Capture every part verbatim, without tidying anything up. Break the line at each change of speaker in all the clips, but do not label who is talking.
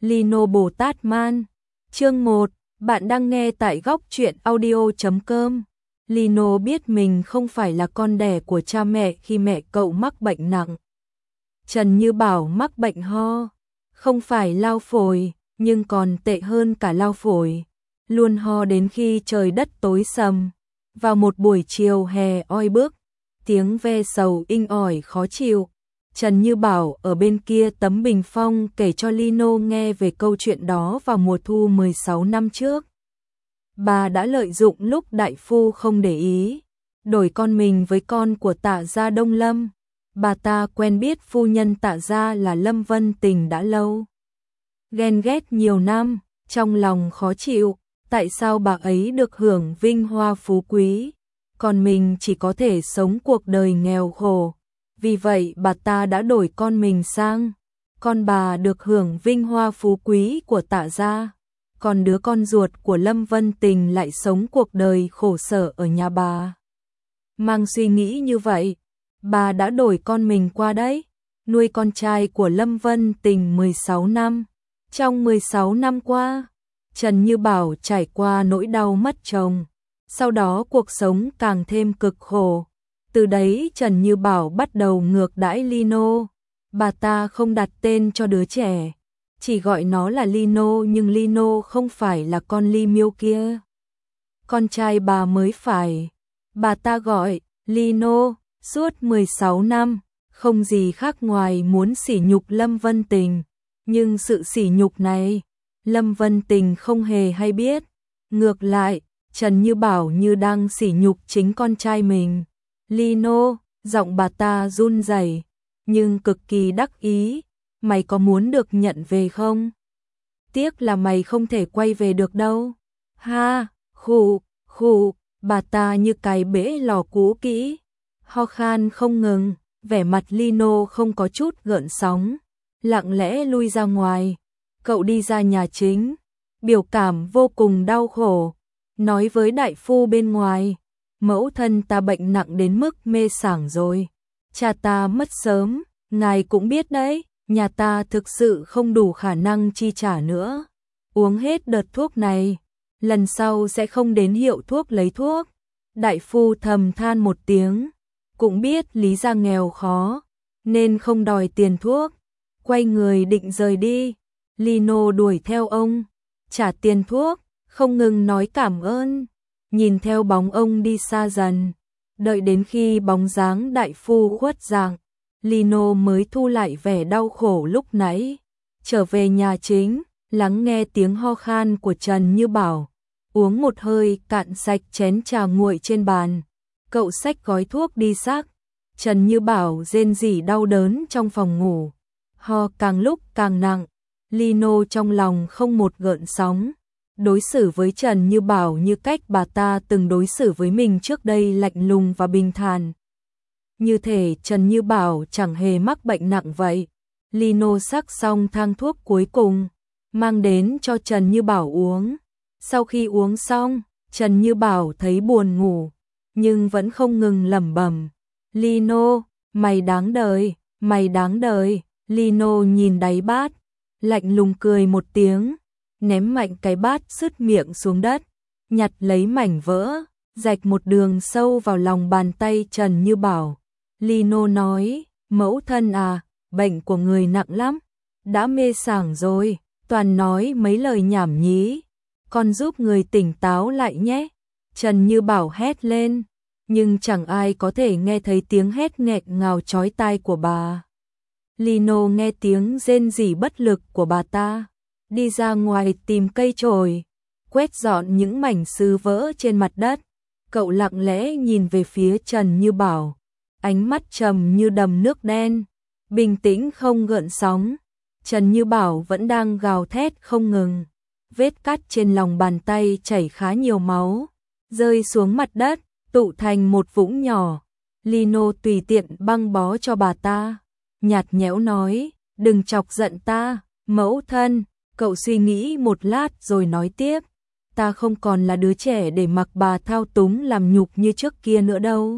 Lino Bồ Tát Man. Chương một, bạn đang nghe tại góc truyện audio chấm com. Lino biết mình không phải là con đẻ của cha mẹ khi mẹ cậu mắc bệnh nặng. Trần Như Bảo mắc bệnh ho, không phải lao phổi, nhưng còn tệ hơn cả lao phổi. Luôn ho đến khi trời đất tối sầm. Vào một buổi chiều hè oi bức, tiếng ve sầu inh ỏi khó chịu. Trần Như Bảo ở bên kia tấm bình phong kể cho Lino nghe về câu chuyện đó vào mùa thu mười sáu năm trước. Bà đã lợi dụng lúc đại phu không để ý, đổi con mình với con của Tạ gia Đông Lâm. Bà ta quen biết phu nhân Tạ gia là Lâm Vân Tình đã lâu. Ghen ghét nhiều năm, trong lòng khó chịu, tại sao bà ấy được hưởng vinh hoa phú quý, còn mình chỉ có thể sống cuộc đời nghèo khổ. Vì vậy bà ta đã đổi con mình sang, con bà được hưởng vinh hoa phú quý của Tạ gia, còn đứa con ruột của Lâm Vân Tình lại sống cuộc đời khổ sở ở nhà bà. Mang suy nghĩ như vậy, bà đã đổi con mình qua đấy, nuôi con trai của Lâm Vân Tình mười sáu năm. Trong mười sáu năm qua, Trần Như Bảo trải qua nỗi đau mất chồng, sau đó cuộc sống càng thêm cực khổ. Từ đấy Trần Như Bảo bắt đầu ngược đãi Lino. Bà ta không đặt tên cho đứa trẻ, chỉ gọi nó là Lino, nhưng Lino không phải là con Ly Miêu kia. Con trai bà mới phải. Bà ta gọi Lino suốt mười sáu năm, không gì khác ngoài muốn sỉ nhục Lâm Vân Tình. Nhưng sự sỉ nhục này, Lâm Vân Tình không hề hay biết. Ngược lại, Trần Như Bảo như đang sỉ nhục chính con trai mình. Lino, giọng bà ta run rẩy, nhưng cực kỳ đắc ý. Mày có muốn được nhận về không? Tiếc là mày không thể quay về được đâu. Ha, khụ, khụ, bà ta như cái bể lò cũ kỹ, ho khan không ngừng, vẻ mặt Lino không có chút gợn sóng, lặng lẽ lui ra ngoài. Cậu đi ra nhà chính, biểu cảm vô cùng đau khổ, nói với đại phu bên ngoài, mẫu thân ta bệnh nặng đến mức mê sảng rồi. Cha ta mất sớm, ngài cũng biết đấy, nhà ta thực sự không đủ khả năng chi trả nữa. Uống hết đợt thuốc này, lần sau sẽ không đến hiệu thuốc lấy thuốc. Đại phu thầm than một tiếng, cũng biết Lý gia nghèo khó, nên không đòi tiền thuốc. Quay người định rời đi, Lino đuổi theo ông, trả tiền thuốc, không ngừng nói cảm ơn. Nhìn theo bóng ông đi xa dần, đợi đến khi bóng dáng đại phu khuất dạng, Lino mới thu lại vẻ đau khổ lúc nãy. Trở về nhà chính, lắng nghe tiếng ho khan của Trần Như Bảo, uống một hơi cạn sạch chén trà nguội trên bàn. Cậu xách gói thuốc đi xác. Trần Như Bảo rên rỉ đau đớn trong phòng ngủ, ho càng lúc càng nặng. Lino trong lòng không một gợn sóng, đối xử với Trần Như Bảo như cách bà ta từng đối xử với mình trước đây, lạnh lùng và bình thản. Như thể Trần Như Bảo chẳng hề mắc bệnh nặng vậy. Lino sắc xong thang thuốc cuối cùng, mang đến cho Trần Như Bảo uống. Sau khi uống xong, Trần Như Bảo thấy buồn ngủ, nhưng vẫn không ngừng lẩm bẩm, Lino, mày đáng đời, mày đáng đời. Lino nhìn đáy bát, lạnh lùng cười một tiếng, ném mạnh cái bát sứt miệng xuống đất, nhặt lấy mảnh vỡ, rạch một đường sâu vào lòng bàn tay Trần Như Bảo. Lino nói, mẫu thân à, bệnh của người nặng lắm, đã mê sảng rồi, toàn nói mấy lời nhảm nhí, con giúp người tỉnh táo lại nhé. Trần Như Bảo hét lên, nhưng chẳng ai có thể nghe thấy tiếng hét nghẹn ngào chói tai của bà. Lino nghe tiếng rên rỉ bất lực của bà ta, đi ra ngoài tìm cây chổi, quét dọn những mảnh sứ vỡ trên mặt đất. Cậu lặng lẽ nhìn về phía Trần Như Bảo, ánh mắt trầm như đầm nước đen, bình tĩnh không gợn sóng. Trần Như Bảo vẫn đang gào thét không ngừng, vết cắt trên lòng bàn tay chảy khá nhiều máu, rơi xuống mặt đất, tụ thành một vũng nhỏ. Lino tùy tiện băng bó cho bà ta, nhạt nhẽo nói, đừng chọc giận ta, mẫu thân. Cậu suy nghĩ một lát rồi nói tiếp, ta không còn là đứa trẻ để mặc bà thao túng làm nhục như trước kia nữa đâu.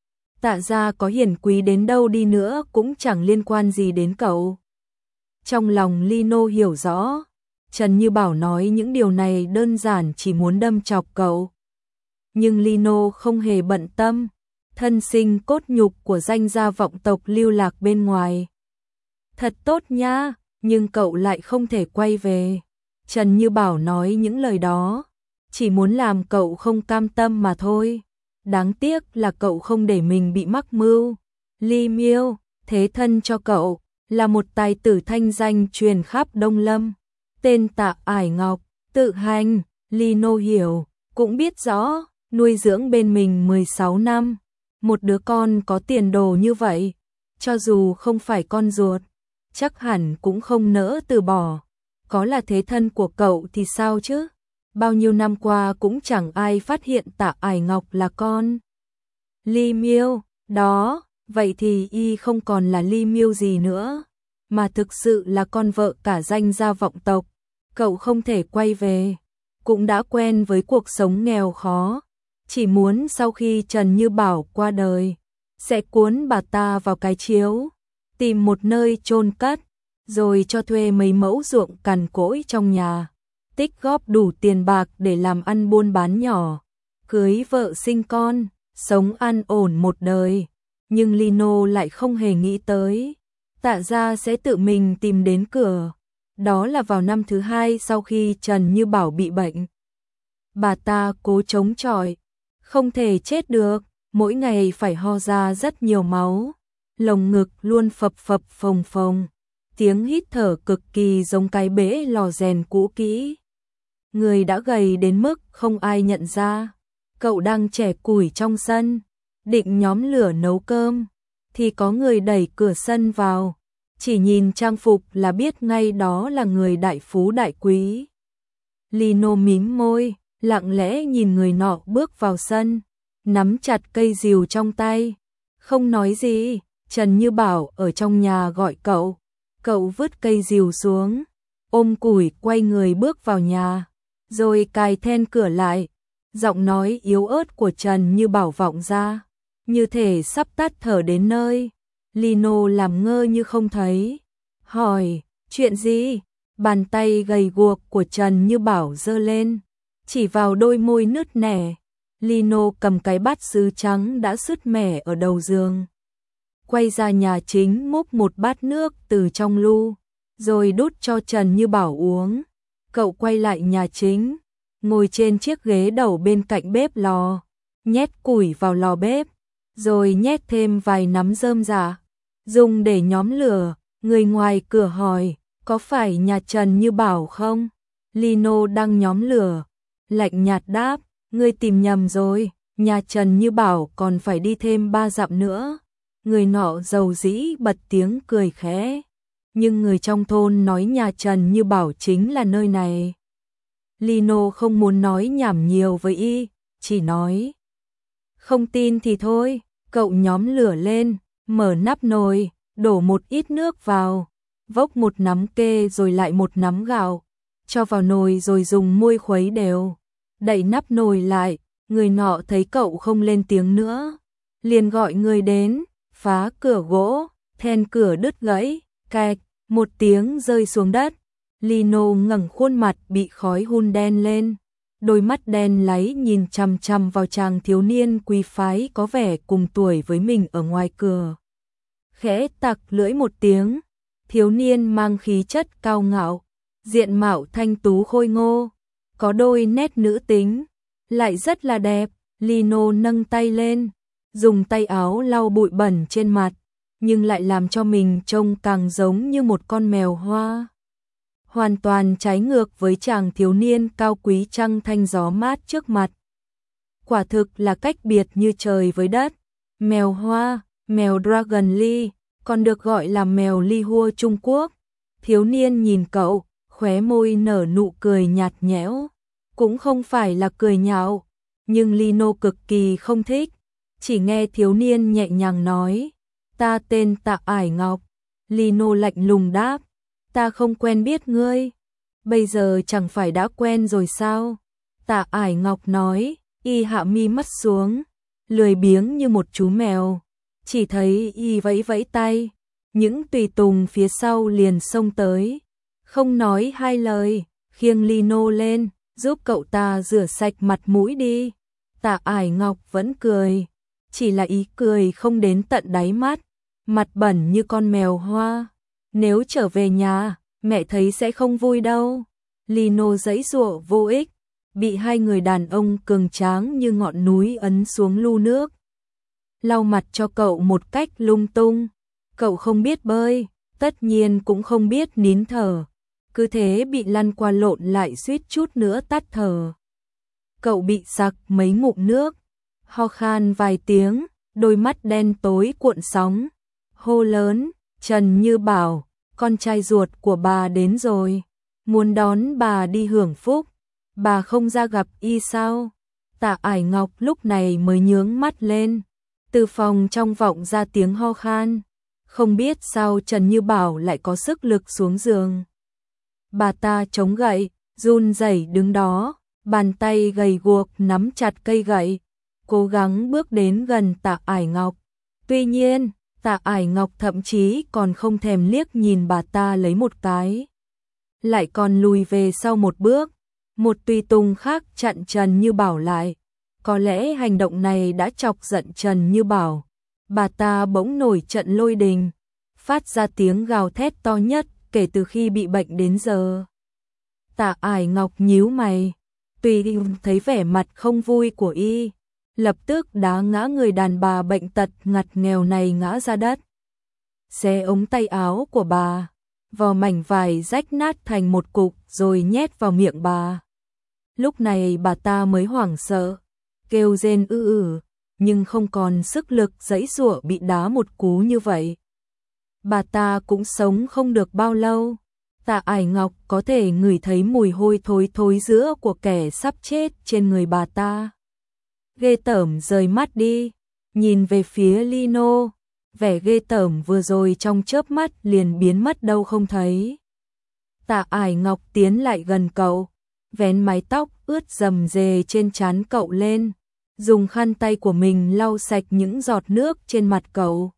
Tạ gia có hiển quý đến đâu đi nữa cũng chẳng liên quan gì đến cậu. Trong lòng Lino hiểu rõ, Trần Như Bảo nói những điều này đơn giản chỉ muốn đâm chọc cậu. Nhưng Lino không hề bận tâm, thân sinh cốt nhục của danh gia vọng tộc lưu lạc bên ngoài. Thật tốt nha, nhưng cậu lại không thể quay về. Trần Như Bảo nói những lời đó, chỉ muốn làm cậu không cam tâm mà thôi. Đáng tiếc là cậu không để mình bị mắc mưu. Ly Miêu, thế thân cho cậu, là một tài tử thanh danh truyền khắp Đông Lâm. Tên Tạ Ải Ngọc, tự hành, Lino hiểu, cũng biết rõ, nuôi dưỡng bên mình mười sáu năm. Một đứa con có tiền đồ như vậy, cho dù không phải con ruột, chắc hẳn cũng không nỡ từ bỏ. Có là thế thân của cậu thì sao chứ? Bao nhiêu năm qua cũng chẳng ai phát hiện Tạ Ải Ngọc là con Ly Miêu, đó, vậy thì y không còn là Ly Miêu gì nữa, mà thực sự là con vợ cả danh gia vọng tộc. Cậu không thể quay về, cũng đã quen với cuộc sống nghèo khó, chỉ muốn sau khi Trần Như Bảo qua đời, sẽ cuốn bà ta vào cái chiếu, tìm một nơi chôn cất, rồi cho thuê mấy mẫu ruộng cằn cỗi trong nhà, tích góp đủ tiền bạc để làm ăn buôn bán nhỏ, cưới vợ sinh con, sống an ổn một đời. Nhưng Lino lại không hề nghĩ tới, Tạ gia sẽ tự mình tìm đến cửa. Đó là vào năm thứ hai sau khi Trần Như Bảo bị bệnh. Bà ta cố chống chọi, không thể chết được, mỗi ngày phải ho ra rất nhiều máu, lồng ngực luôn phập phập phồng phồng, tiếng hít thở cực kỳ giống cái bể lò rèn cũ kỹ. Người đã gầy đến mức không ai nhận ra. Cậu đang chẻ củi trong sân, định nhóm lửa nấu cơm, thì có người đẩy cửa sân vào. Chỉ nhìn trang phục là biết ngay đó là người đại phú đại quý. Lino mím môi, lặng lẽ nhìn người nọ bước vào sân, nắm chặt cây rìu trong tay, không nói gì. Trần Như Bảo ở trong nhà gọi cậu, cậu vứt cây rìu xuống, ôm củi quay người bước vào nhà, rồi cài then cửa lại. Giọng nói yếu ớt của Trần Như Bảo vọng ra, như thể sắp tắt thở đến nơi. Lino làm ngơ như không thấy, hỏi, chuyện gì? Bàn tay gầy guộc của Trần Như Bảo giơ lên, chỉ vào đôi môi nứt nẻ. Lino cầm cái bát sứ trắng đã sứt mẻ ở đầu giường, quay ra nhà chính múc một bát nước từ trong lu, rồi đút cho Trần Như Bảo uống. Cậu quay lại nhà chính, ngồi trên chiếc ghế đầu bên cạnh bếp lò, nhét củi vào lò bếp, rồi nhét thêm vài nắm rơm rạ, dùng để nhóm lửa. Người ngoài cửa hỏi, có phải nhà Trần Như Bảo không? Lino đang nhóm lửa, lạnh nhạt đáp, ngươi tìm nhầm rồi, nhà Trần Như Bảo còn phải đi thêm ba dặm nữa. Người nọ dầu dĩ bật tiếng cười khẽ, nhưng người trong thôn nói nhà Trần Như Bảo chính là nơi này. Lino không muốn nói nhảm nhiều với y, chỉ nói, không tin thì thôi. Cậu nhóm lửa lên, mở nắp nồi, đổ một ít nước vào, vốc một nắm kê rồi lại một nắm gạo, cho vào nồi rồi dùng muôi khuấy đều, đậy nắp nồi lại. Người nọ thấy cậu không lên tiếng nữa, liền gọi người đến, phá cửa gỗ, then cửa đứt gãy, cạch, một tiếng rơi xuống đất. Lino ngẩng khuôn mặt bị khói hun đen lên, đôi mắt đen láy nhìn chằm chằm vào chàng thiếu niên quý phái có vẻ cùng tuổi với mình ở ngoài cửa. Khẽ tặc lưỡi một tiếng, thiếu niên mang khí chất cao ngạo, diện mạo thanh tú khôi ngô, có đôi nét nữ tính, lại rất là đẹp. Lino nâng tay lên, dùng tay áo lau bụi bẩn trên mặt, nhưng lại làm cho mình trông càng giống như một con mèo hoa. Hoàn toàn trái ngược với chàng thiếu niên cao quý trăng thanh gió mát trước mặt. Quả thực là cách biệt như trời với đất. Mèo hoa, mèo Dragon Lee, còn được gọi là mèo Ly Hua Trung Quốc. Thiếu niên nhìn cậu, khóe môi nở nụ cười nhạt nhẽo, cũng không phải là cười nhạo, nhưng Lino cực kỳ không thích. Chỉ nghe thiếu niên nhẹ nhàng nói, ta tên Tạ Ải Ngọc. Lino lạnh lùng đáp, ta không quen biết ngươi. Bây giờ chẳng phải đã quen rồi sao? Tạ Ải Ngọc nói, y hạ mi mắt xuống, lười biếng như một chú mèo. Chỉ thấy y vẫy vẫy tay, những tùy tùng phía sau liền xông tới, không nói hai lời, khiêng Lino lên, giúp cậu ta rửa sạch mặt mũi đi. Tạ Ải Ngọc vẫn cười, chỉ là ý cười không đến tận đáy mắt, mặt bẩn như con mèo hoa. Nếu trở về nhà, mẹ thấy sẽ không vui đâu. Lino giãy giụa vô ích, bị hai người đàn ông cường tráng như ngọn núi ấn xuống lu nước. Lau mặt cho cậu một cách lung tung. Cậu không biết bơi, tất nhiên cũng không biết nín thở. Cứ thế bị lăn qua lộn lại suýt chút nữa tắt thở. Cậu bị sặc mấy ngụm nước, ho khan vài tiếng, đôi mắt đen tối cuộn sóng. Hô lớn, Trần Như Bảo, con trai ruột của bà đến rồi, muốn đón bà đi hưởng phúc. Bà không ra gặp y sao? Tạ Ải Ngọc lúc này mới nhướng mắt lên. Từ phòng trong vọng ra tiếng ho khan. Không biết sao Trần Như Bảo lại có sức lực xuống giường. Bà ta chống gậy, run rẩy đứng đó, bàn tay gầy guộc nắm chặt cây gậy, cố gắng bước đến gần Tạ Ải Ngọc. Tuy nhiên, Tạ Ải Ngọc thậm chí còn không thèm liếc nhìn bà ta lấy một cái. Lại còn lùi về sau một bước. Một tùy tùng khác chặn Trần Như Bảo lại. Có lẽ hành động này đã chọc giận Trần Như Bảo. Bà ta bỗng nổi trận lôi đình, phát ra tiếng gào thét to nhất kể từ khi bị bệnh đến giờ. Tạ Ải Ngọc nhíu mày, tùy thấy vẻ mặt không vui của y, lập tức đá ngã người đàn bà bệnh tật ngặt nghèo này ngã ra đất. Xé ống tay áo của bà, vò mảnh vải rách nát thành một cục rồi nhét vào miệng bà. Lúc này bà ta mới hoảng sợ, kêu rên ư ử, nhưng không còn sức lực giãy giụa bị đá một cú như vậy. Bà ta cũng sống không được bao lâu. Tạ Ải Ngọc có thể ngửi thấy mùi hôi thối thối giữa của kẻ sắp chết trên người bà ta. Ghê tởm rời mắt đi, nhìn về phía Lino, vẻ ghê tởm vừa rồi trong chớp mắt liền biến mất đâu không thấy. Tạ Ải Ngọc tiến lại gần cậu, vén mái tóc ướt rầm rề trên trán cậu lên, dùng khăn tay của mình lau sạch những giọt nước trên mặt cậu.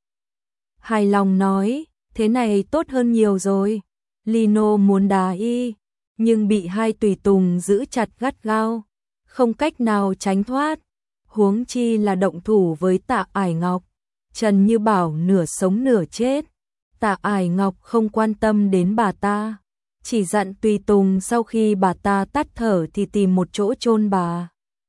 Hài lòng nói, thế này tốt hơn nhiều rồi. Lino muốn đá y, nhưng bị hai tùy tùng giữ chặt gắt gao, không cách nào tránh thoát. Huống chi là động thủ với Tạ Ải Ngọc. Trần Như Bảo nửa sống nửa chết. Tạ Ải Ngọc không quan tâm đến bà ta, chỉ dặn tùy tùng sau khi bà ta tắt thở thì tìm một chỗ chôn bà.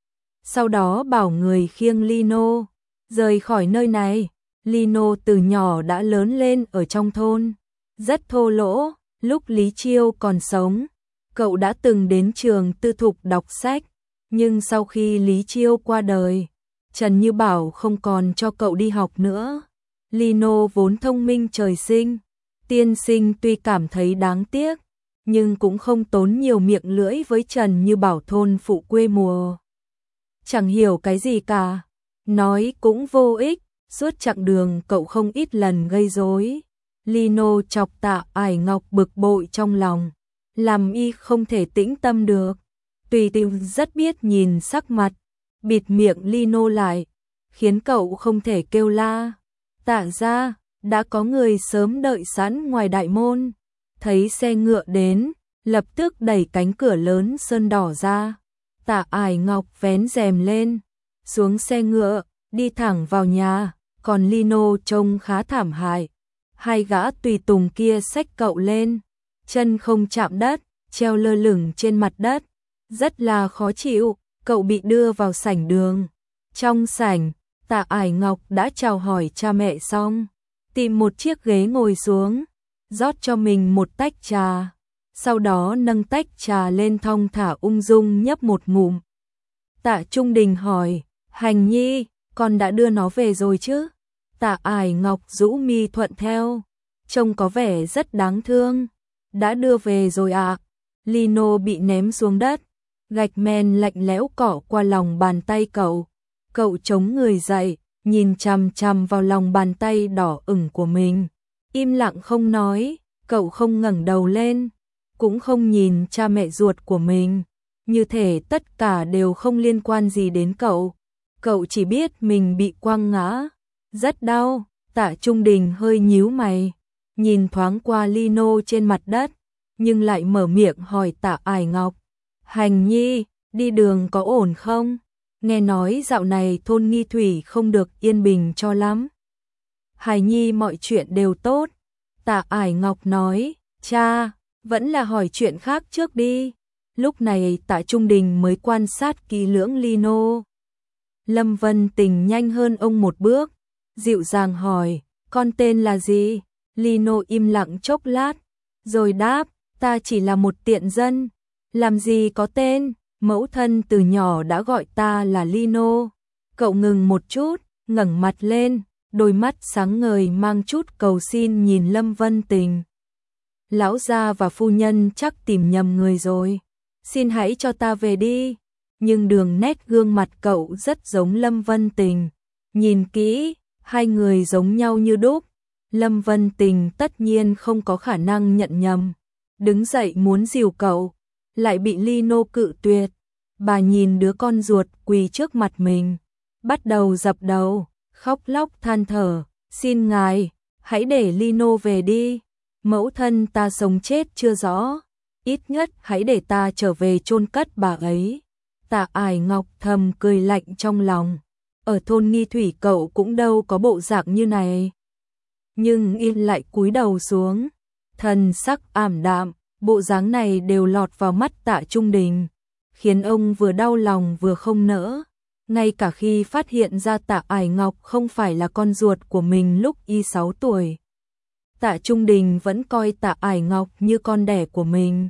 Sau đó bảo người khiêng Lino rời khỏi nơi này. Lino từ nhỏ đã lớn lên ở trong thôn, rất thô lỗ. Lúc Lý Chiêu còn sống, cậu đã từng đến trường tư thục đọc sách, nhưng sau khi Lý Chiêu qua đời, Trần Như Bảo không còn cho cậu đi học nữa. Lino vốn thông minh trời sinh, tiên sinh tuy cảm thấy đáng tiếc, nhưng cũng không tốn nhiều miệng lưỡi với Trần Như Bảo thôn phụ quê mùa. Chẳng hiểu cái gì cả, nói cũng vô ích, suốt chặng đường cậu không ít lần gây rối. Lino chọc Tạ Ải Ngọc bực bội trong lòng, làm y không thể tĩnh tâm được. Tùy Tùng rất biết nhìn sắc mặt, bịt miệng Lino lại, khiến cậu không thể kêu la. Tạ ra, đã có người sớm đợi sẵn ngoài đại môn, thấy xe ngựa đến, lập tức đẩy cánh cửa lớn sơn đỏ ra. Tạ Ải Ngọc vén rèm lên, xuống xe ngựa, đi thẳng vào nhà, còn Lino trông khá thảm hại. Hai gã tùy tùng kia xách cậu lên, chân không chạm đất, treo lơ lửng trên mặt đất, rất là khó chịu. Cậu bị đưa vào sảnh đường. Trong sảnh, Tạ Ải Ngọc đã chào hỏi cha mẹ xong, tìm một chiếc ghế ngồi xuống, rót cho mình một tách trà, sau đó nâng tách trà lên thong thả ung dung nhấp một ngụm. Tạ Trung Đình hỏi, Hành Nhi, con đã đưa nó về rồi chứ? Tạ Ải Ngọc rũ mi thuận theo, trông có vẻ rất đáng thương. Đã đưa về rồi ạ. À. Lino bị ném xuống đất, gạch men lạnh lẽo cỏ qua lòng bàn tay cậu. Cậu chống người dậy, nhìn chằm chằm vào lòng bàn tay đỏ ửng của mình, im lặng không nói. Cậu không ngẩng đầu lên, cũng không nhìn cha mẹ ruột của mình, như thể tất cả đều không liên quan gì đến cậu. Cậu chỉ biết mình bị quăng ngã, rất đau. Tạ Trung Đình hơi nhíu mày, nhìn thoáng qua Lino trên mặt đất, nhưng lại mở miệng hỏi Tạ Ải Ngọc. Hành Nhi, đi đường có ổn không? Nghe nói dạo này thôn Nghi Thủy không được yên bình cho lắm. Hải Nhi mọi chuyện đều tốt. Tạ Ải Ngọc nói, cha, vẫn là hỏi chuyện khác trước đi. Lúc này Tạ Trung Đình mới quan sát kỹ lưỡng Lino. Lâm Vân Tình nhanh hơn ông một bước, dịu dàng hỏi, con tên là gì? Lino im lặng chốc lát, rồi đáp, ta chỉ là một tiện dân, làm gì có tên, mẫu thân từ nhỏ đã gọi ta là Lino. Cậu ngừng một chút, ngẩng mặt lên, đôi mắt sáng ngời mang chút cầu xin nhìn Lâm Vân Tình. Lão gia và phu nhân chắc tìm nhầm người rồi, xin hãy cho ta về đi. Nhưng đường nét gương mặt cậu rất giống Lâm Vân Tình, nhìn kỹ, hai người giống nhau như đúc. Lâm Vân Tình tất nhiên không có khả năng nhận nhầm, đứng dậy muốn dìu cậu, lại bị Lino cự tuyệt. Bà nhìn đứa con ruột quỳ trước mặt mình, bắt đầu dập đầu, khóc lóc than thở, xin ngài, hãy để Lino về đi, mẫu thân ta sống chết chưa rõ, ít nhất hãy để ta trở về chôn cất bà ấy. Tạ Ải Ngọc thầm cười lạnh trong lòng, ở thôn Nghi Thủy cậu cũng đâu có bộ dạng như này. Nhưng y lại cúi đầu xuống, thần sắc ảm đạm, bộ dáng này đều lọt vào mắt Tạ Trung Đình, khiến ông vừa đau lòng vừa không nỡ. Ngay cả khi phát hiện ra Tạ Ải Ngọc không phải là con ruột của mình lúc y sáu tuổi, Tạ Trung Đình vẫn coi Tạ Ải Ngọc như con đẻ của mình.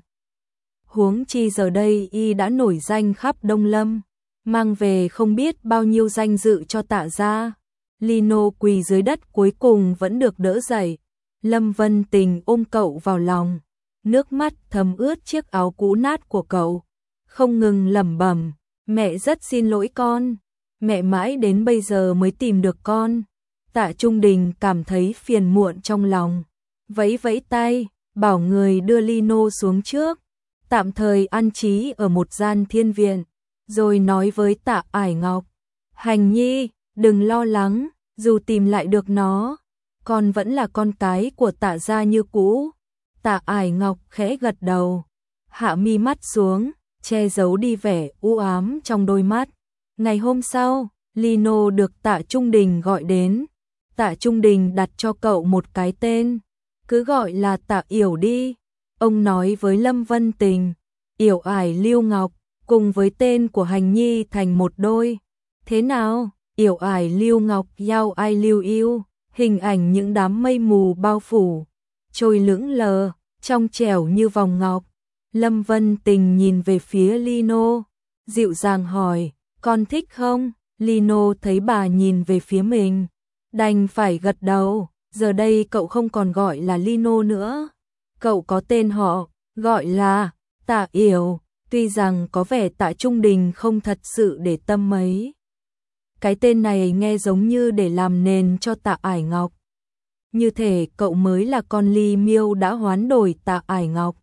Huống chi giờ đây y đã nổi danh khắp Đông Lâm, mang về không biết bao nhiêu danh dự cho Tạ gia. Lino quỳ dưới đất cuối cùng vẫn được đỡ dậy. Lâm Vân Tình ôm cậu vào lòng, nước mắt thấm ướt chiếc áo cũ nát của cậu, không ngừng lẩm bẩm, mẹ rất xin lỗi con, mẹ mãi đến bây giờ mới tìm được con. Tạ Trung Đình cảm thấy phiền muộn trong lòng, vẫy vẫy tay, bảo người đưa Lino xuống trước, tạm thời an trí ở một gian thiên viện, rồi nói với Tạ Ải Ngọc, Hành Nhi, đừng lo lắng, dù tìm lại được nó, con vẫn là con cái của Tạ gia như cũ. Tạ Ải Ngọc khẽ gật đầu, hạ mi mắt xuống, che giấu đi vẻ u ám trong đôi mắt. Ngày hôm sau, Lino được Tạ Trung Đình gọi đến. Tạ Trung Đình đặt cho cậu một cái tên, cứ gọi là Tạ Yểu đi. Ông nói với Lâm Vân Tình, Yểu Ải Lưu Ngọc, cùng với tên của Hành Nhi thành một đôi. Thế nào? Yểu Ải Lưu Ngọc Yao Ai Lưu Yêu, hình ảnh những đám mây mù bao phủ, trôi lững lờ, trong trẻo như vòng ngọc. Lâm Vân Tình nhìn về phía Lino, dịu dàng hỏi, con thích không? Lino thấy bà nhìn về phía mình, đành phải gật đầu. Giờ đây cậu không còn gọi là Lino nữa, cậu có tên họ, gọi là Tạ Yểu. Tuy rằng có vẻ Tạ Trung Đình không thật sự để tâm mấy, cái tên này nghe giống như để làm nền cho Tạ Ải Ngọc, như thể cậu mới là con ly miêu đã hoán đổi Tạ Ải Ngọc.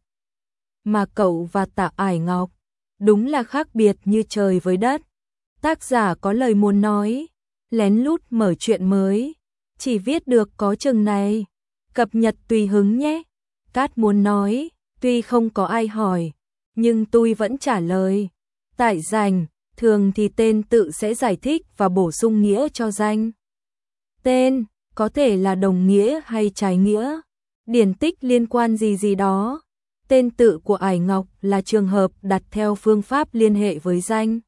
Mà cậu và Tạ Ải Ngọc đúng là khác biệt như trời với đất. Tác giả có lời muốn nói, lén lút mở chuyện mới, chỉ viết được có chừng này, cập nhật tùy hứng nhé. Cát muốn nói, tuy không có ai hỏi, nhưng tôi vẫn trả lời. Tại danh, thường thì tên tự sẽ giải thích và bổ sung nghĩa cho danh. Tên có thể là đồng nghĩa hay trái nghĩa, điển tích liên quan gì gì đó. Tên tự của Ải Ngọc là trường hợp đặt theo phương pháp liên hệ với danh.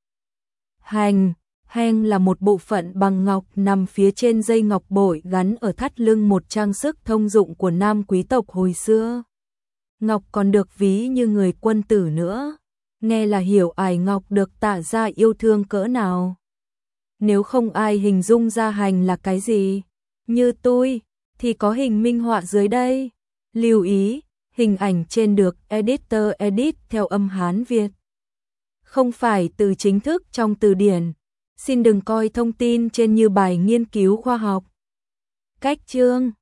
Hành, hành là một bộ phận bằng ngọc nằm phía trên dây ngọc bội gắn ở thắt lưng, một trang sức thông dụng của nam quý tộc hồi xưa. Ngọc còn được ví như người quân tử nữa. Nghe là hiểu Ải Ngọc được Tạ gia yêu thương cỡ nào. Nếu không ai hình dung ra hành là cái gì, như tôi, thì có hình minh họa dưới đây. Lưu ý, hình ảnh trên được editor edit theo âm Hán Việt, không phải từ chính thức trong từ điển. Xin đừng coi thông tin trên như bài nghiên cứu khoa học. Cách chương